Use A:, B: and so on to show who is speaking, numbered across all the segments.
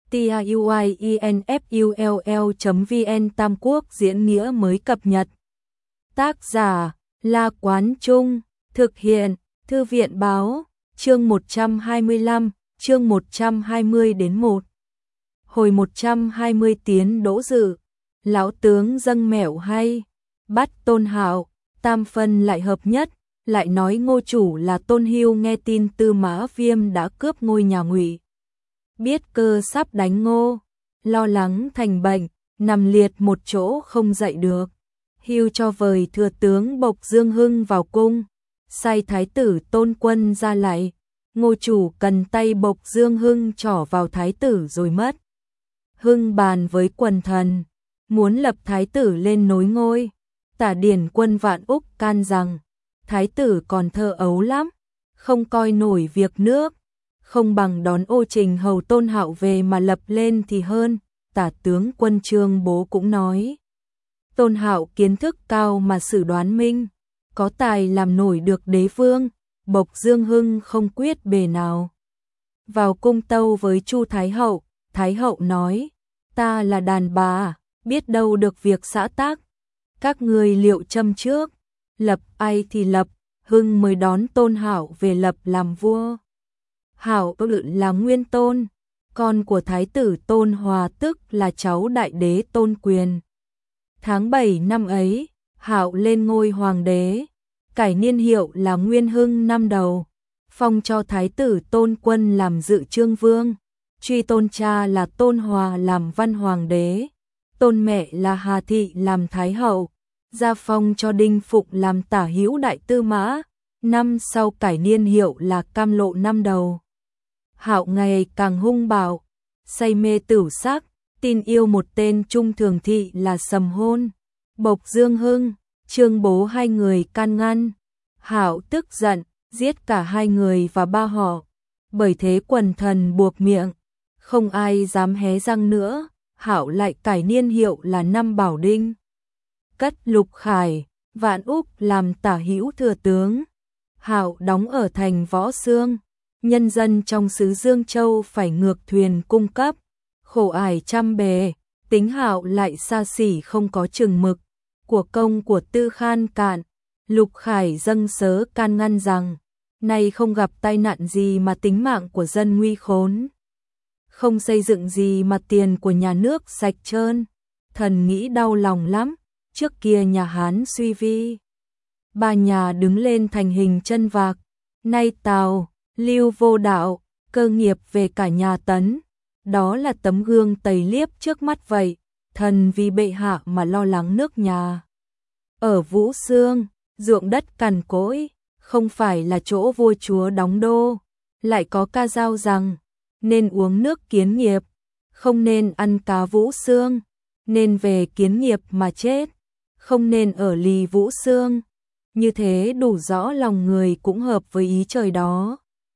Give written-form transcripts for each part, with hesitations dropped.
A: tiuinfull.vn Tam Quốc diễn nghĩa mới cập nhật. Tác giả La Quán Trung, thực hiện Thư viện Báo, chương 125, chương 120 đến 1. Hồi 120 tiến đỗ dự, lão tướng dâng mẹo hay, bắt Tôn Hạo, tam phân lại hợp nhất, lại nói Ngô chủ là Tôn Hưu nghe tin Tư Mã Viêm đã cướp ngôi nhà Ngụy. Biết cơ sắp đánh Ngô, lo lắng thành bệnh, nằm liệt một chỗ không dậy được. Hưu cho vời thừa tướng Bộc Dương Hưng vào cung, sai thái tử Tôn Quân ra lạy. Ngô chủ cần tay Bộc Dương Hưng trỏ vào thái tử rồi mất. Hưng bàn với quần thần, muốn lập thái tử lên nối ngôi. Tả Điển Quân Vạn Úc can rằng, thái tử còn thơ ấu lắm, không coi nổi việc nước, không bằng đón Ô Trình hầu Tôn Hạo về mà lập lên thì hơn. Tả tướng quân Trương Bố cũng nói, Tôn Hạo kiến thức cao mà xử đoán minh, có tài làm nổi được đế vương. Bộc Dương Hưng không quyết bề nào. Vào cung tâu với Chu Thái Hậu, Thái Hậu nói, ta là đàn bà, biết đâu được việc xã tác. Các người liệu châm trước, lập ai thì lập. Hưng mới đón Tôn Hạo về lập làm vua. Hạo là nguyên tôn, con của thái tử Tôn Hòa, tức là cháu đại đế Tôn Quyền. Tháng 7 năm ấy, Hạo lên ngôi hoàng đế, cải niên hiệu là Nguyên Hưng năm đầu, phong cho thái tử Tôn Quân làm dự trương vương, truy tôn cha là Tôn Hòa làm văn hoàng đế, tôn mẹ là Hà Thị làm thái hậu, gia phong cho Đinh Phụng làm tả hữu đại tư mã. Năm sau cải niên hiệu là Cam Lộ năm đầu. Hạo ngày càng hung bạo, say mê tửu sắc, tin yêu một tên trung thường thị là Sầm Hôn. Bộc Dương Hưng, Trương Bố hai người can ngăn. Hạo tức giận, giết cả hai người và ba họ. Bởi thế quần thần buộc miệng, không ai dám hé răng nữa. Hạo lại cải niên hiệu là năm Bảo Đinh. Cất Lục Khải, Vạn Úc làm tả hữu thừa tướng. Hạo đóng ở thành Võ Xương, nhân dân trong xứ Dương Châu phải ngược thuyền cung cấp, khổ ải trăm bề. Tính Hạo lại xa xỉ không có chừng mực, của công của tư khan cạn. Lục Khải dâng sớ can ngăn rằng, nay không gặp tai nạn gì mà tính mạng của dân nguy khốn, không xây dựng gì mà tiền của nhà nước sạch trơn. Thần nghĩ đau lòng lắm, trước kia nhà Hán suy vi, ba nhà đứng lên thành hình chân vạc, nay Tào, Lưu vô đạo, cơ nghiệp về cả nhà Tấn. Đó là tấm gương tầy liếp trước mắt vậy. Thần vì bệ hạ mà lo lắng nước nhà. Ở Vũ Xương, ruộng đất cằn cỗi, không phải là chỗ vua chúa đóng đô. Lại có ca dao rằng, nên uống nước Kiến Nghiệp, không nên ăn cá Vũ Xương, nên về Kiến Nghiệp mà chết, không nên ở lì Vũ Xương. Như thế đủ rõ lòng người cũng hợp với ý trời đó.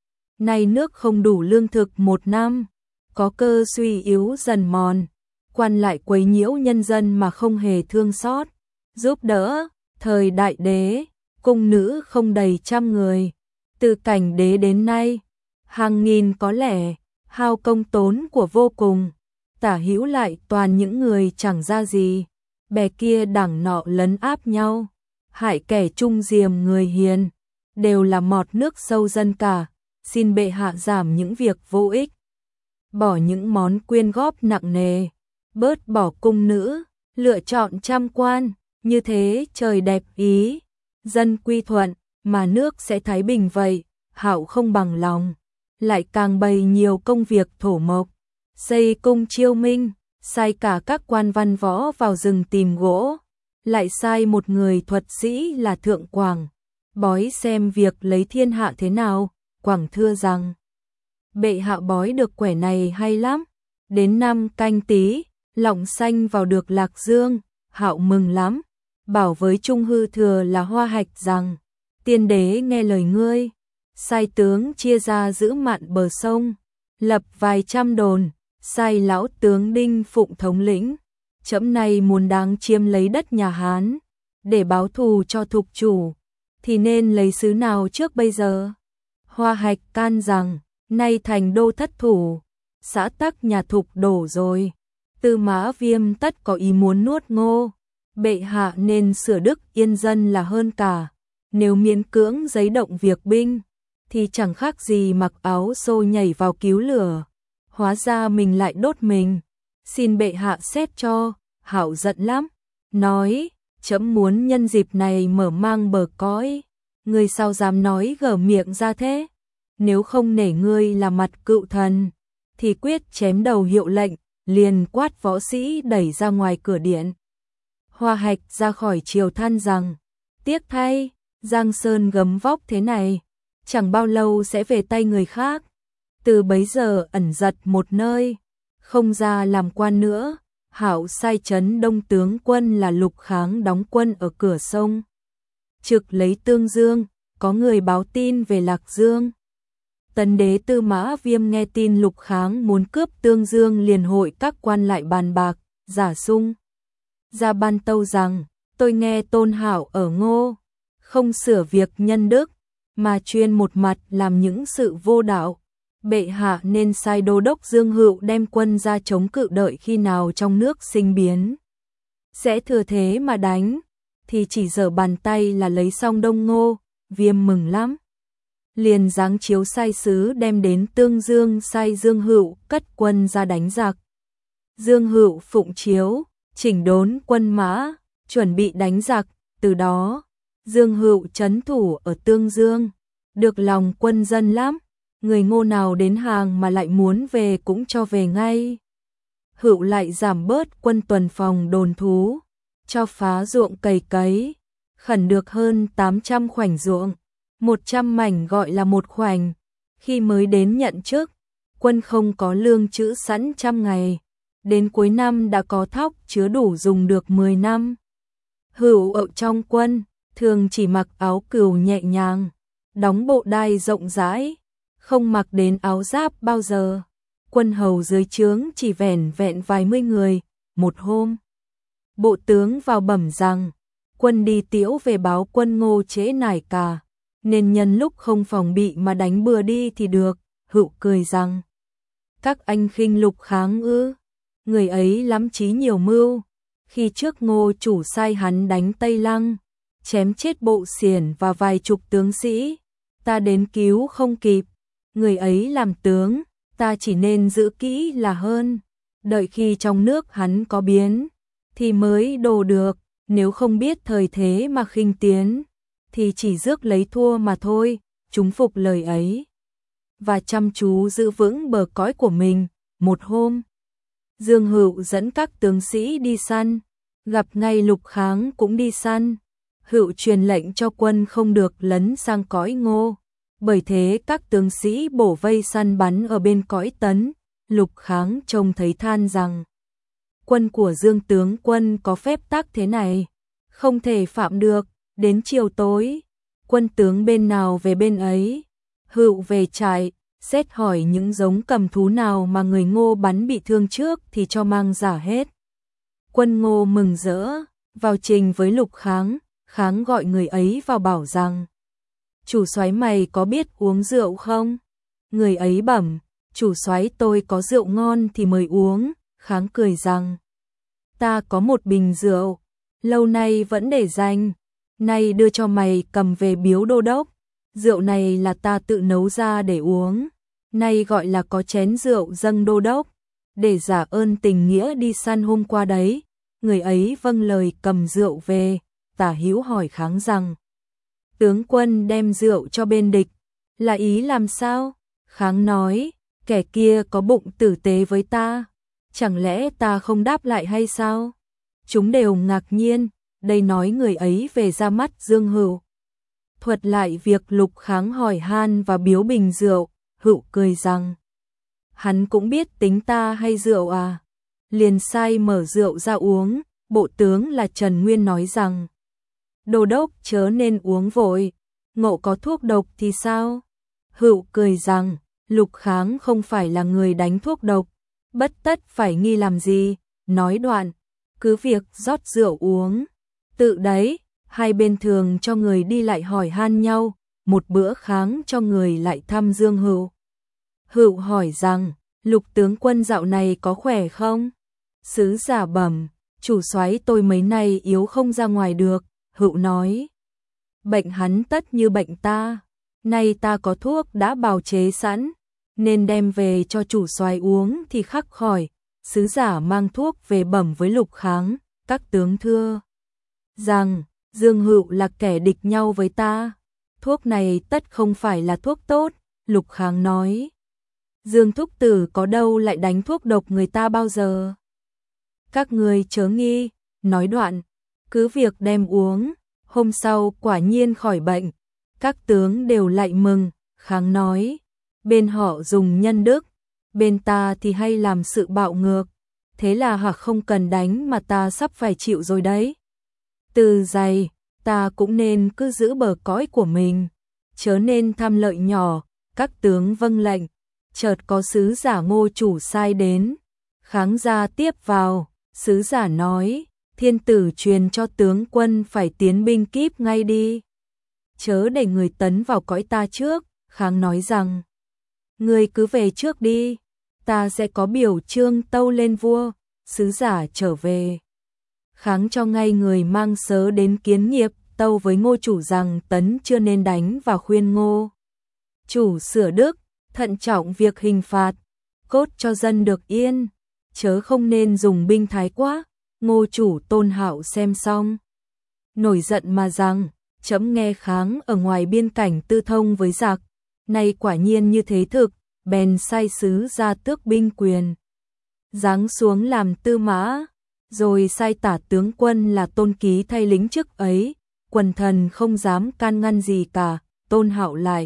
A: Nay nước không đủ lương thực một năm, có cơ suy yếu dần mòn, quan lại quấy nhiễu nhân dân mà không hề thương xót, giúp đỡ. Thời đại đế, cung nữ không đầy 100 người, từ cảnh đế đến nay, hàng nghìn có lẽ, hao công tốn của vô cùng, tả hữu lại toàn những người chẳng ra gì, bè kia đảng nọ lấn áp nhau, hại kẻ trung diềm người hiền, đều là mọt nước sâu dân cả. Xin bệ hạ giảm những việc vô ích, bỏ những món quyên góp nặng nề, bớt bỏ cung nữ, lựa chọn trăm quan, như thế trời đẹp ý, dân quy thuận, mà nước sẽ thái bình vậy. Hạo không bằng lòng, lại càng bày nhiều công việc thổ mộc, xây cung chiêu minh, sai cả các quan văn võ vào rừng tìm gỗ, lại sai một người thuật sĩ là Thượng Quảng, bói xem việc lấy thiên hạ thế nào. Quảng thưa rằng, bệ hạ bói được quẻ này hay lắm, đến năm Canh Tý, lọng xanh vào được Lạc Dương. Hạo mừng lắm, bảo với Trung Hư Thừa là Hoa Hạch rằng, tiên đế nghe lời ngươi, sai tướng chia ra giữ mạn bờ sông, lập vài trăm đồn, sai lão tướng Đinh Phụng thống lĩnh. Trẫm nay muốn đáng chiếm lấy đất nhà Hán, để báo thù cho thục chủ, thì nên lấy xứ nào trước bây giờ? Hoa Hạch can rằng, nay thành đô thất thủ, xã tắc nhà Thục đổ rồi. Tư Mã Viêm tất có ý muốn nuốt Ngô. Bệ hạ nên sửa đức yên dân là hơn cả. Nếu miễn cưỡng giấy động việc binh, thì chẳng khác gì mặc áo xô nhảy vào cứu lửa. Hóa ra mình lại đốt mình. Xin bệ hạ xét cho. Hạo giận lắm, nói, trẫm muốn nhân dịp này mở mang bờ cõi. Ngươi sao dám nói gở miệng ra thế? Nếu không nể ngươi là mặt cựu thần, thì quyết chém đầu hiệu lệnh, liền quát võ sĩ đẩy ra ngoài cửa điện. Hoa Hạch ra khỏi triều than rằng, tiếc thay, Giang Sơn gấm vóc thế này, chẳng bao lâu sẽ về tay người khác. Từ bấy giờ ẩn giật một nơi, không ra làm quan nữa. Hạo sai trấn Đông tướng quân là Lục Kháng đóng quân ở cửa sông trực lấy Tương Dương, có người báo tin về Lạc Dương. Tấn đế Tư Mã Viêm nghe tin Lục Kháng muốn cướp Tương Dương liền hội các quan lại bàn bạc, giả sung ra ban tâu rằng, tôi nghe Tôn Hạo ở Ngô, không sửa việc nhân đức, mà chuyên một mặt làm những sự vô đạo. Bệ hạ nên sai đô đốc Dương Hựu đem quân ra chống cự, đợi khi nào trong nước sinh biến sẽ thừa thế mà đánh, thì chỉ giở bàn tay là lấy xong Đông Ngô. Viêm mừng lắm, liền giáng chiếu sai sứ đem đến Tương Dương, sai Dương Hựu cất quân ra đánh giặc. Dương Hựu phụng chiếu, chỉnh đốn quân mã, chuẩn bị đánh giặc. Từ đó Dương Hựu trấn thủ ở Tương Dương, được lòng quân dân lắm. Người Ngô nào đến hàng mà lại muốn về cũng cho về ngay. Hựu lại giảm bớt quân tuần phòng đồn thú, cho phá ruộng cày cấy, khẩn được hơn 800 khoảnh ruộng, 100 mảnh gọi là một khoảnh. Khi mới đến nhận chức, quân không có lương trữ sẵn trăm ngày, đến cuối năm đã có thóc chứa đủ dùng được 10 năm. Hựu ở trong quân, thường chỉ mặc áo cừu nhẹ nhàng, đóng bộ đai rộng rãi, không mặc đến áo giáp bao giờ. Quân hầu dưới trướng chỉ vẻn vẹn vài mươi người. Một hôm, bộ tướng vào bẩm rằng, quân đi tiễu về báo quân Ngô trễ nải cả, nên nhân lúc không phòng bị mà đánh bừa đi thì được. Hựu cười rằng, các anh khinh Lục Kháng ư? Người ấy lắm trí nhiều mưu. Khi trước Ngô chủ sai hắn đánh Tây Lăng, chém chết Bộ Xiển và vài chục tướng sĩ, ta đến cứu không kịp. Người ấy làm tướng, ta chỉ nên giữ kỹ là hơn. Đợi khi trong nước hắn có biến, thì mới đồ được. Nếu không biết thời thế mà khinh tiến, thì chỉ rước lấy thua mà thôi. Chúng phục lời ấy và chăm chú giữ vững bờ cõi của mình. Một hôm, Dương Hựu dẫn các tướng sĩ đi săn, gặp ngay Lục Kháng cũng đi săn. Hựu truyền lệnh cho quân không được lấn sang cõi Ngô, bởi thế các tướng sĩ bổ vây săn bắn ở bên cõi Tấn. Lục Kháng trông thấy than rằng, quân của Dương tướng quân có phép tắc thế này, không thể phạm được. Đến chiều tối, quân tướng bên nào về bên ấy. Hựu về trại, xét hỏi những giống cầm thú nào mà người Ngô bắn bị thương trước thì cho mang giả hết. Quân Ngô mừng rỡ, vào trình với Lục Kháng. Kháng gọi người ấy vào bảo rằng, chủ soái mày có biết uống rượu không? Người ấy bẩm, chủ soái tôi có rượu ngon thì mời uống. Kháng cười rằng, ta có một bình rượu, lâu nay vẫn để dành, nay đưa cho mày cầm về biếu đô đốc. Rượu này là ta tự nấu ra để uống, nay gọi là có chén rượu dâng đô đốc, để giả ơn tình nghĩa đi săn hôm qua đấy. Người ấy vâng lời cầm rượu về. Tả Hữu hỏi Kháng rằng, tướng quân đem rượu cho bên địch, là ý làm sao? Kháng nói, kẻ kia có bụng tử tế với ta, chẳng lẽ ta không đáp lại hay sao? Chúng đều ngạc nhiên. Đây nói người ấy về ra mắt Dương Hựu, thuật lại việc Lục Kháng hỏi han và biếu bình rượu. Hựu cười rằng, hắn cũng biết tính ta hay rượu à? Liền sai mở rượu ra uống. Bộ tướng là Trần Nguyên nói rằng, đô đốc chớ nên uống vội, ngộ có thuốc độc thì sao? Hựu cười rằng, Lục Kháng không phải là người đánh thuốc độc, bất tất phải nghi làm gì. Nói đoạn, cứ việc rót rượu uống. Tự đấy, hai bên thường cho người đi lại hỏi han nhau. Một bữa Kháng cho người lại thăm Dương Hựu. Hựu hỏi rằng, Lục tướng quân dạo này có khỏe không? Sứ giả bẩm, chủ soái tôi mấy nay yếu không ra ngoài được, Hựu nói. Bệnh hắn tất như bệnh ta, nay ta có thuốc đã bào chế sẵn, nên đem về cho chủ soái uống thì khắc khỏi. Sứ giả mang thuốc về bẩm với Lục Kháng, các tướng thưa rằng Dương Hựu là kẻ địch nhau với ta, thuốc này tất không phải là thuốc tốt. Lục Kháng nói, Dương thúc tử có đâu lại đánh thuốc độc người ta bao giờ. Các ngươi chớ nghi, nói đoạn, cứ việc đem uống, hôm sau quả nhiên khỏi bệnh. Các tướng đều lại mừng. Kháng nói, bên họ dùng nhân đức, bên ta thì hay làm sự bạo ngược, thế là hoặc không cần đánh mà ta sắp phải chịu rồi đấy. Từ dày, ta cũng nên cứ giữ bờ cõi của mình, chớ nên tham lợi nhỏ. Các tướng vâng lệnh. Chợt có sứ giả Ngô chủ sai đến. Kháng ra tiếp vào, sứ giả nói, thiên tử truyền cho tướng quân phải tiến binh kíp ngay đi, chớ để người tấn vào cõi ta trước. Kháng nói rằng, người cứ về trước đi, ta sẽ có biểu trương tâu lên vua. Sứ giả trở về. Kháng cho ngay người mang sớ đến kiến nghiệp, tâu với Ngô chủ rằng tấn chưa nên đánh, và khuyên Ngô chủ sửa đức, thận trọng việc hình phạt, cốt cho dân được yên, chớ không nên dùng binh thái quá. Ngô chủ Tôn Hạo xem xong, nổi giận mà rằng, chấm nghe Kháng ở ngoài biên cảnh tư thông với giặc, nay quả nhiên như thế thực, bèn sai sứ ra tước binh quyền, giáng xuống làm tư mã, rồi sai tả tướng quân là Tôn Ký thay lính chức ấy. Quần thần không dám can ngăn gì cả. Tôn Hạo lại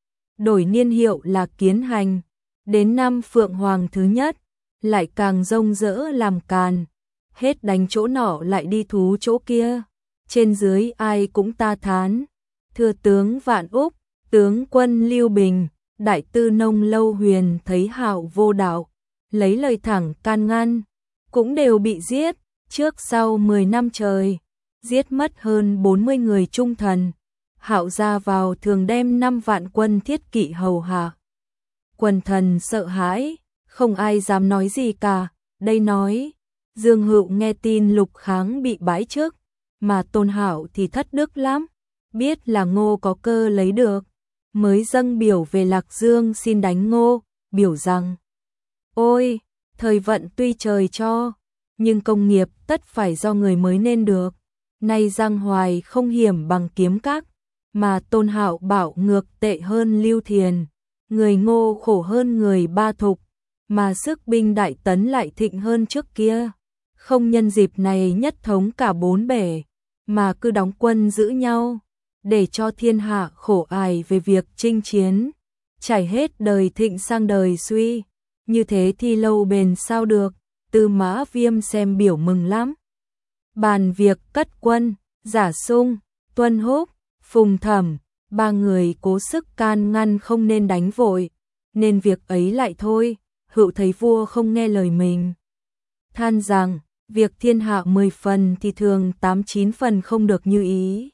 A: đổi niên hiệu là Kiến Hành. Đến năm Phượng Hoàng thứ nhất, lại càng rông rỡ làm càn, hết đánh chỗ nọ lại đi thú chỗ kia, trên dưới ai cũng ta thán. Thưa tướng Vạn Úc, tướng quân Lưu Bình, đại tư nông Lâu Huyền thấy Hạo vô đạo, lấy lời thẳng can ngăn, cũng đều bị giết. Trước sau 10 năm trời, giết mất hơn 40 người trung thần. Hạo ra vào thường đem 5 vạn quân thiết kỵ hầu hạ. Quần thần sợ hãi, không ai dám nói gì cả. Đây nói, Dương Hựu nghe tin Lục Kháng bị bãi chức, mà Tôn Hạo thì thất đức lắm, biết là Ngô có cơ lấy được, mới dâng biểu về Lạc Dương xin đánh Ngô, biểu rằng: ôi, thời vận tuy trời cho, nhưng công nghiệp tất phải do người mới nên được. Nay Giang Hoài không hiểm bằng Kiếm Các, mà Tôn Hạo bảo ngược tệ hơn Lưu Thiền, người Ngô khổ hơn người Ba Thục, mà sức binh đại tấn lại thịnh hơn trước kia. Không nhân dịp này nhất thống cả 4 bể, mà cứ đóng quân giữ nhau, để cho thiên hạ khổ ải về việc chinh chiến, trải hết đời thịnh sang đời suy, như thế thì lâu bền sao được. Tư Mã Viêm xem biểu mừng lắm. Bàn việc cất quân, Giả Sung, Tuân Húc, Phùng Thẩm, 3 người cố sức can ngăn không nên đánh vội, nên việc ấy lại thôi. Hựu thấy vua không nghe lời mình, than rằng việc thiên hạ 10 phần thì thường 8-9 phần không được như ý.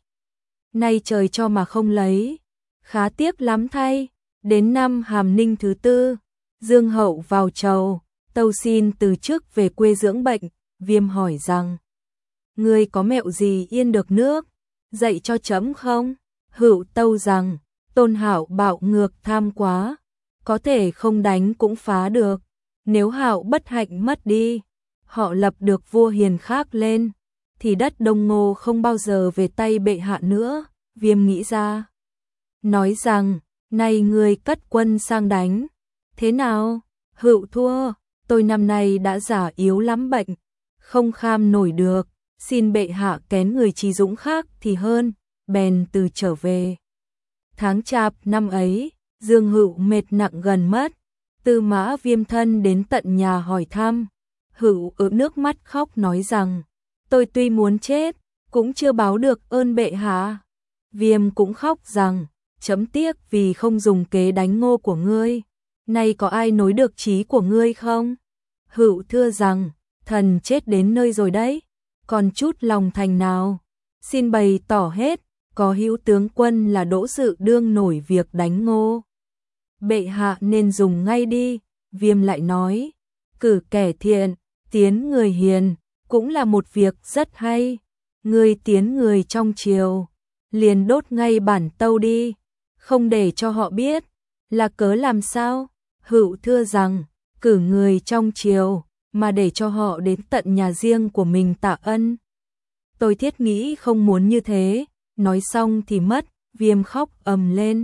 A: Nay trời cho mà không lấy, khá tiếc lắm thay. Đến năm Hàm Ninh thứ 4, Dương Hậu vào chầu, tâu xin từ chức về quê dưỡng bệnh. Viêm hỏi rằng: ngươi có mẹo gì yên được nước, dạy cho trẫm không? Hựu tâu rằng: Tôn Hạo bạo ngược tham quá, có thể không đánh cũng phá được. Nếu Hạo bất hạnh mất đi, họ lập được vua hiền khác lên, thì đất Đông Ngô không bao giờ về tay bệ hạ nữa. Viêm nghĩ ra, nói rằng: nay ngươi cất quân sang đánh, thế nào? Hựu thua, tôi năm nay đã già yếu lắm bệnh, không kham nổi được, xin bệ hạ kén người trí dũng khác thì hơn. Bèn từ trở về. Tháng Chạp năm ấy, Dương Hựu mệt nặng gần mất. Tư Mã Viêm thân đến tận nhà hỏi thăm. Hựu ứa nước mắt khóc nói rằng: tôi tuy muốn chết, cũng chưa báo được ơn bệ hạ. Viêm cũng khóc rằng: chấm tiếc vì không dùng kế đánh Ngô của ngươi. Nay có ai nối được chí của ngươi không? Hựu thưa rằng: thần chết đến nơi rồi đấy, còn chút lòng thành nào, xin bày tỏ hết. Có hữu tướng quân là Đỗ Dự đương nổi việc đánh Ngô, bệ hạ nên dùng ngay đi. Viêm lại nói, cử kẻ thiện, tiến người hiền, cũng là một việc rất hay. Ngươi tiến người trong triều, liền đốt ngay bản tâu đi, không để cho họ biết, là cớ làm sao? Hữu thưa rằng, cử người trong triều, mà để cho họ đến tận nhà riêng của mình tạ ân. Tôi thiết nghĩ không muốn như thế, nói xong thì mất, Viêm khóc ầm lên.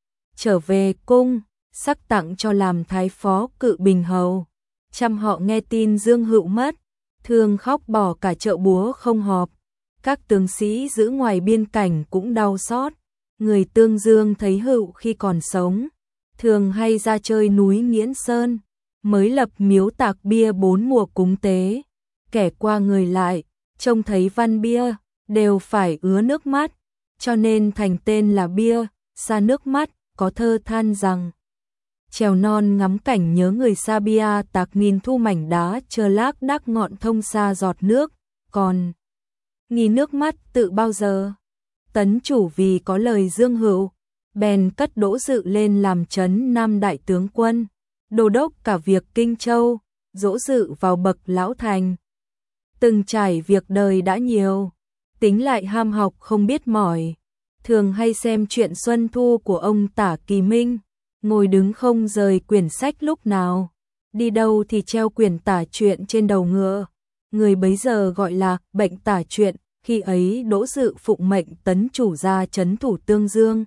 A: Trở về cung, sắc tặng cho làm thái phó Cự Bình hầu. Trăm họ nghe tin Dương Hữu mất, thương khóc bỏ cả chợ búa không họp. Các tướng sĩ giữ ngoài biên cảnh cũng đau xót. Người Tương Dương thấy Hữu khi còn sống, thường hay ra chơi núi Nghiễn Sơn, mới lập miếu tạc bia 4 mùa cúng tế. Kẻ qua người lại, trông thấy văn bia, đều phải ứa nước mắt, cho nên thành tên là bia, xa nước mắt. Có thơ than rằng, trèo non ngắm cảnh nhớ người xa bia tạc nghìn thu mảnh đá chờ lác đác ngọn thông xa giọt nước, còn nghi nước mắt tự bao giờ. Tấn chủ vì có lời Dương Hữu, bèn cất Đỗ Dự lên làm trấn Nam đại tướng quân, đô đốc cả việc Kinh Châu, Đỗ Dự vào bậc lão thành. Từng trải việc đời đã nhiều, tính lại ham học không biết mỏi, thường hay xem truyện Xuân Thu của ông Tả Kỳ Minh, ngồi đứng không rời quyển sách lúc nào, đi đâu thì treo quyển tả truyện trên đầu ngựa. Người bấy giờ gọi là bệnh tả truyện, khi ấy Đỗ Dự phụng mệnh tấn chủ ra trấn thủ Tương Dương.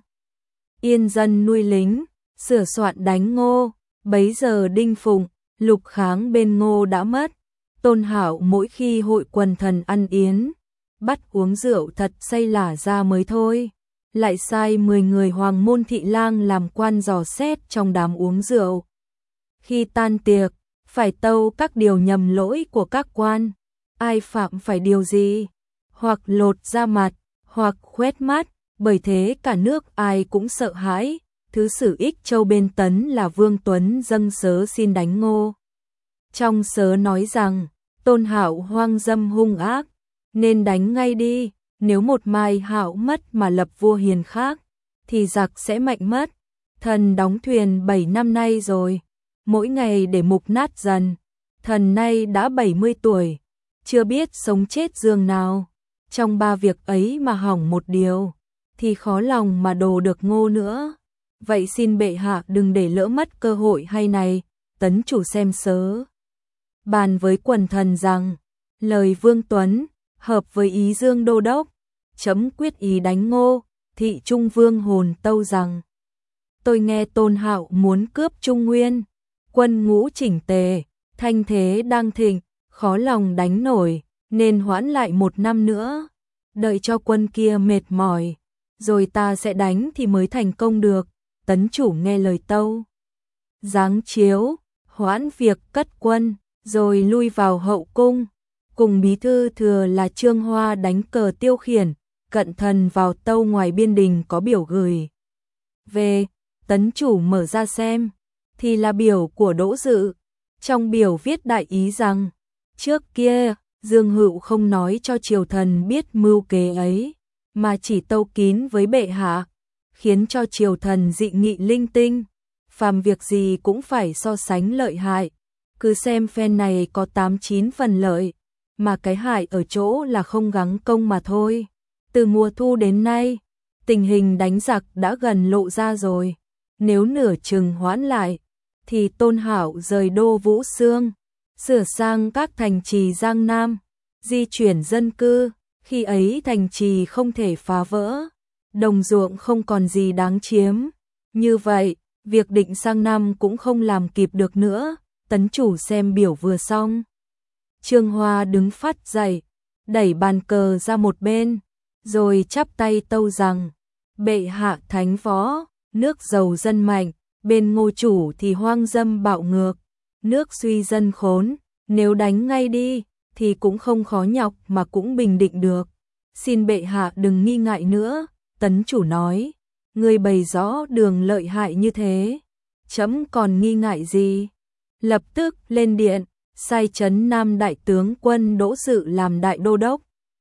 A: Yên dân nuôi lính, sửa soạn đánh Ngô, bấy giờ Đinh Phụng, Lục Kháng bên Ngô đã mất. Tôn Hạo mỗi khi hội quần thần ăn yến, bắt uống rượu thật say lả ra mới thôi. Lại sai 10 người Hoàng môn thị lang làm quan dò xét trong đám uống rượu. Khi tan tiệc, phải tâu các điều nhầm lỗi của các quan, ai phạm phải điều gì, hoặc lột ra mặt, hoặc khoét mắt, bởi thế cả nước ai cũng sợ hãi. Thứ sử Ích Châu bên Tấn là Vương Tuấn dâng sớ xin đánh Ngô. Trong sớ nói rằng, Tôn Hạo hoang dâm hung ác, nên đánh ngay đi, nếu một mai Hạo mất mà lập vua hiền khác, thì giặc sẽ mạnh mất. Thần đóng thuyền 7 năm nay rồi, mỗi ngày để mục nát dần, thần nay đã 70 tuổi, chưa biết sống chết giường nào. Trong 3 việc ấy mà hỏng một điều, thì khó lòng mà đồ được Ngô nữa. Vậy xin bệ hạ đừng để lỡ mất cơ hội hay này. Tấn chủ xem sớ bàn với quần thần rằng, lời Vương Tuấn hợp với ý Dương đô đốc, chấm quyết ý đánh Ngô. Thị Trung Vương Hồn tâu rằng, tôi nghe Tôn Hạo muốn cướp Trung Nguyên, quân ngũ chỉnh tề, thanh thế đang thịnh, khó lòng đánh nổi, nên hoãn lại 1 năm nữa, đợi cho quân kia mệt mỏi, rồi ta sẽ đánh thì mới thành công được. Tấn chủ nghe lời tâu, giáng chiếu, hoãn việc cất quân, rồi lui vào hậu cung, cùng bí thư thừa là Trương Hoa đánh cờ tiêu khiển. Cận thần vào tâu ngoài biên đình có biểu gửi về. Tấn chủ mở ra xem, thì là biểu của Đỗ Dự. Trong biểu viết đại ý rằng, trước kia Dương Hữu không nói cho triều thần biết mưu kế ấy, mà chỉ tâu kín với bệ hạ, khiến cho triều thần dị nghị linh tinh, phàm việc gì cũng phải so sánh lợi hại. Cứ xem phen này có 8-9 phần lợi, mà cái hại ở chỗ là không gắng công mà thôi. Từ mùa thu đến nay, tình hình đánh giặc đã gần lộ ra rồi. Nếu nửa chừng hoãn lại, thì Tôn Hạo rời đô Vũ Xương, sửa sang các thành trì Giang Nam, di chuyển dân cư. Khi ấy thành trì không thể phá vỡ, đồng ruộng không còn gì đáng chiếm. Như vậy, việc định sang năm cũng không làm kịp được nữa. Tấn chủ xem biểu vừa xong, Trương Hoa đứng phát dậy, đẩy bàn cờ ra một bên, rồi chắp tay tâu rằng, bệ hạ thánh võ, nước giàu dân mạnh, bên Ngô chủ thì hoang dâm bạo ngược, nước suy dân khốn, nếu đánh ngay đi, thì cũng không khó nhọc mà cũng bình định được. Xin bệ hạ đừng nghi ngại nữa. Tấn chủ nói, người bày rõ đường lợi hại như thế, chấm còn nghi ngại gì. Lập tức lên điện, sai trấn Nam đại tướng quân Đỗ Dự làm đại đô đốc,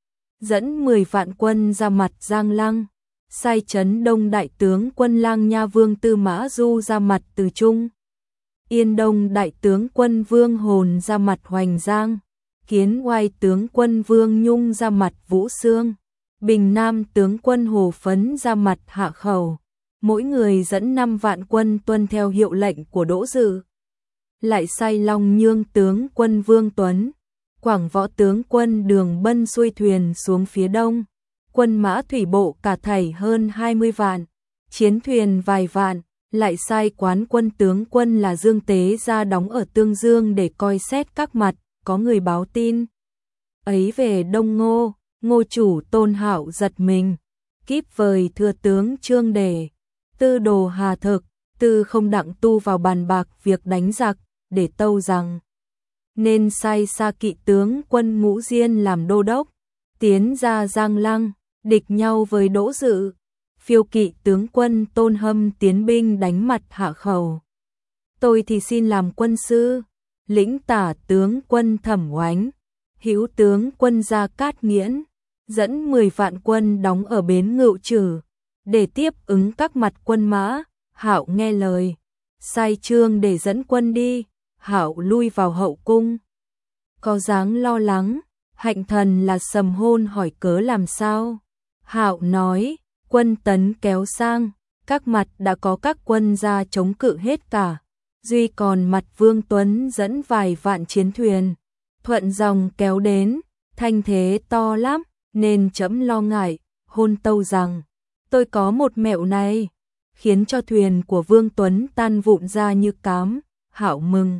A: dẫn 10 vạn quân ra mặt Giang Lăng, sai trấn Đông đại tướng quân Lang Nha Vương Tư Mã Du ra mặt Từ Trung. Yên Đông đại tướng quân Vương Hồn ra mặt Hoành Giang, Kiến Oai tướng quân Vương Nhung ra mặt Vũ Xương, Bình Nam tướng quân Hồ Phấn ra mặt Hạ Khẩu. Mỗi người dẫn 5 vạn quân tuân theo hiệu lệnh của Đỗ Dự. Lại sai Long Nhương tướng quân Vương Tuấn, Quảng Võ tướng quân Đường Bân xuôi thuyền xuống phía đông, quân mã thủy bộ cả thảy hơn 20 vạn, chiến thuyền vài vạn, lại sai Quán quân tướng quân là Dương Tế ra đóng ở Tương Dương để coi xét các mặt. Có người báo tin ấy về Đông Ngô, Ngô chủ Tôn Hạo giật mình, kíp vời thừa tướng Trương Đề, Tư đồ Hà Thực, Tư không đặng tu vào bàn bạc việc đánh giặc, để tâu rằng nên sai Sa Kỵ tướng quân Ngũ Diên làm đô đốc, tiến ra Giang Lăng, địch nhau với Đỗ Dự. Phiêu Kỵ tướng quân Tôn Hâm tiến binh đánh mặt Hạ Khẩu. Tôi thì xin làm quân sư. Lĩnh tả tướng quân Thẩm Oánh, hữu tướng quân Gia Cát Nghiễn, dẫn 10 vạn quân đóng ở bến Ngự Trử, để tiếp ứng các mặt quân mã. Hạo nghe lời, sai Trương để dẫn quân đi. Hạo lui vào hậu cung, có dáng lo lắng. Hạnh thần là Sầm Hôn hỏi cớ làm sao. Hạo nói, quân tấn kéo sang, các mặt đã có các quân ra chống cự hết cả. Duy còn mặt Vương Tuấn dẫn vài vạn chiến thuyền, thuận dòng kéo đến, thanh thế to lắm, nên trẫm lo ngại. Hôn tâu rằng, tôi có một mẹo này, khiến cho thuyền của Vương Tuấn tan vụn ra như cám. Hạo mừng,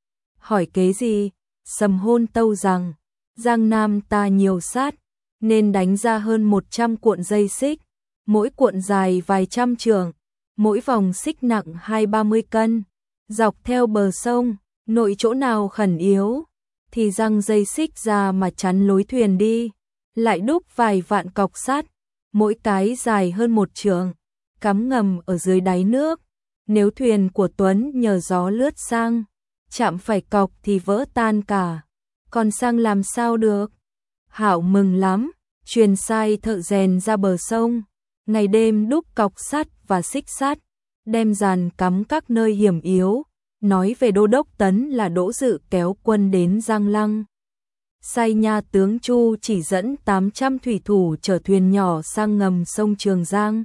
A: hỏi kế gì? Sầm Hôn tâu rằng, Giang Nam ta nhiều sát, nên đánh ra hơn 100 cuộn dây xích, mỗi cuộn dài vài trăm trượng, mỗi vòng xích nặng 20-30 cân. Dọc theo bờ sông, nội chỗ nào khẩn yếu, thì răng dây xích ra mà chắn lối thuyền đi, lại đúc vài vạn cọc sắt, mỗi cái dài hơn 1 trượng, cắm ngầm ở dưới đáy nước. Nếu thuyền của Tuấn nhờ gió lướt sang, chạm phải cọc thì vỡ tan cả, còn sang làm sao được? Hạo mừng lắm, truyền sai thợ rèn ra bờ sông, ngày đêm đúc cọc sắt và xích sắt, đem dàn cắm các nơi hiểm yếu. Nói về đô đốc Tấn là Đỗ Dự kéo quân đến Giang Lăng. Sai nha tướng Chu chỉ dẫn 800 thủy thủ chở thuyền nhỏ sang ngầm sông Trường Giang.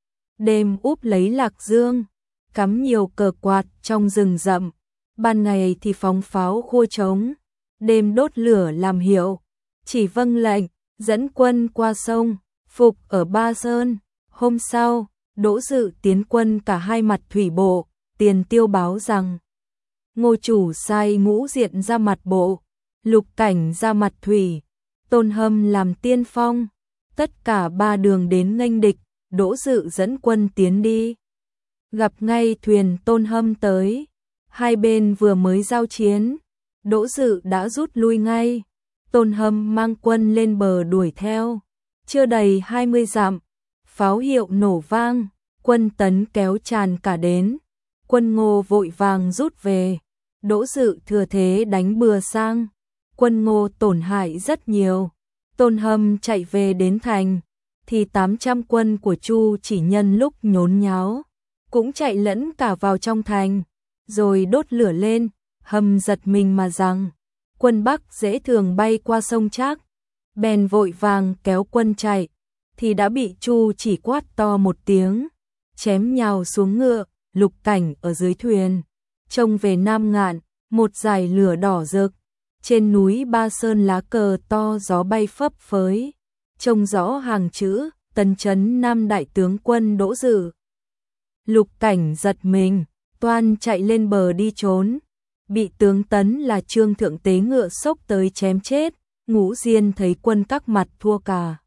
A: Đêm úp lấy Lạc Dương, cắm nhiều cờ quạt trong rừng rậm. Ban ngày thì phóng pháo khua trống, đêm đốt lửa làm hiệu. Chỉ vâng lệnh, dẫn quân qua sông, phục ở Ba Sơn. Hôm sau, Đỗ Dự tiến quân cả hai mặt thủy bộ. Tiền Tiêu báo rằng, Ngô chủ sai Ngũ Diện ra mặt bộ, Lục Cảnh ra mặt thủy, Tôn Hâm làm tiên phong, tất cả 3 đường đến nghênh địch. Đỗ Dự dẫn quân tiến đi, gặp ngay thuyền Tôn Hâm tới, hai bên vừa mới giao chiến, Đỗ Dự đã rút lui ngay. Tôn Hâm mang quân lên bờ đuổi theo, chưa đầy 20 dặm, pháo hiệu nổ vang, quân Tấn kéo tràn cả đến, quân Ngô vội vàng rút về. Đỗ Dự thừa thế đánh bừa sang, quân Ngô tổn hại rất nhiều. Tôn Hâm chạy về đến thành, thì 800 quân của Chu chỉ nhân lúc nhốn nháo, cũng chạy lẫn cả vào trong thành, rồi đốt lửa lên. Hâm giật mình mà rằng, quân Bắc dễ thường bay qua sông Trác, bèn vội vàng kéo quân chạy, thì đã bị Chu chỉ quát to một tiếng, chém nhào xuống ngựa. Lục Cảnh ở dưới thuyền, trông về Nam Ngạn, một dải lửa đỏ rực, trên núi Ba Sơn lá cờ to gió bay phấp phới, trông rõ hàng chữ Tấn Trấn Nam đại tướng quân Đỗ Dự. Lục Cảnh giật mình, toan chạy lên bờ đi trốn, bị tướng Tấn là Trương Thượng Tế ngựa xốc tới chém chết. Ngũ Diên thấy quân các mặt thua cả,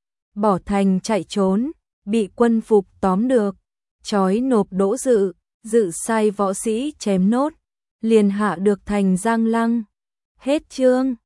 A: bỏ thành chạy trốn, bị quân Phục tóm được, trói nộp Đỗ Dự. Dự sai võ sĩ chém nốt, liền hạ được thành Giang Lăng. Hết chương.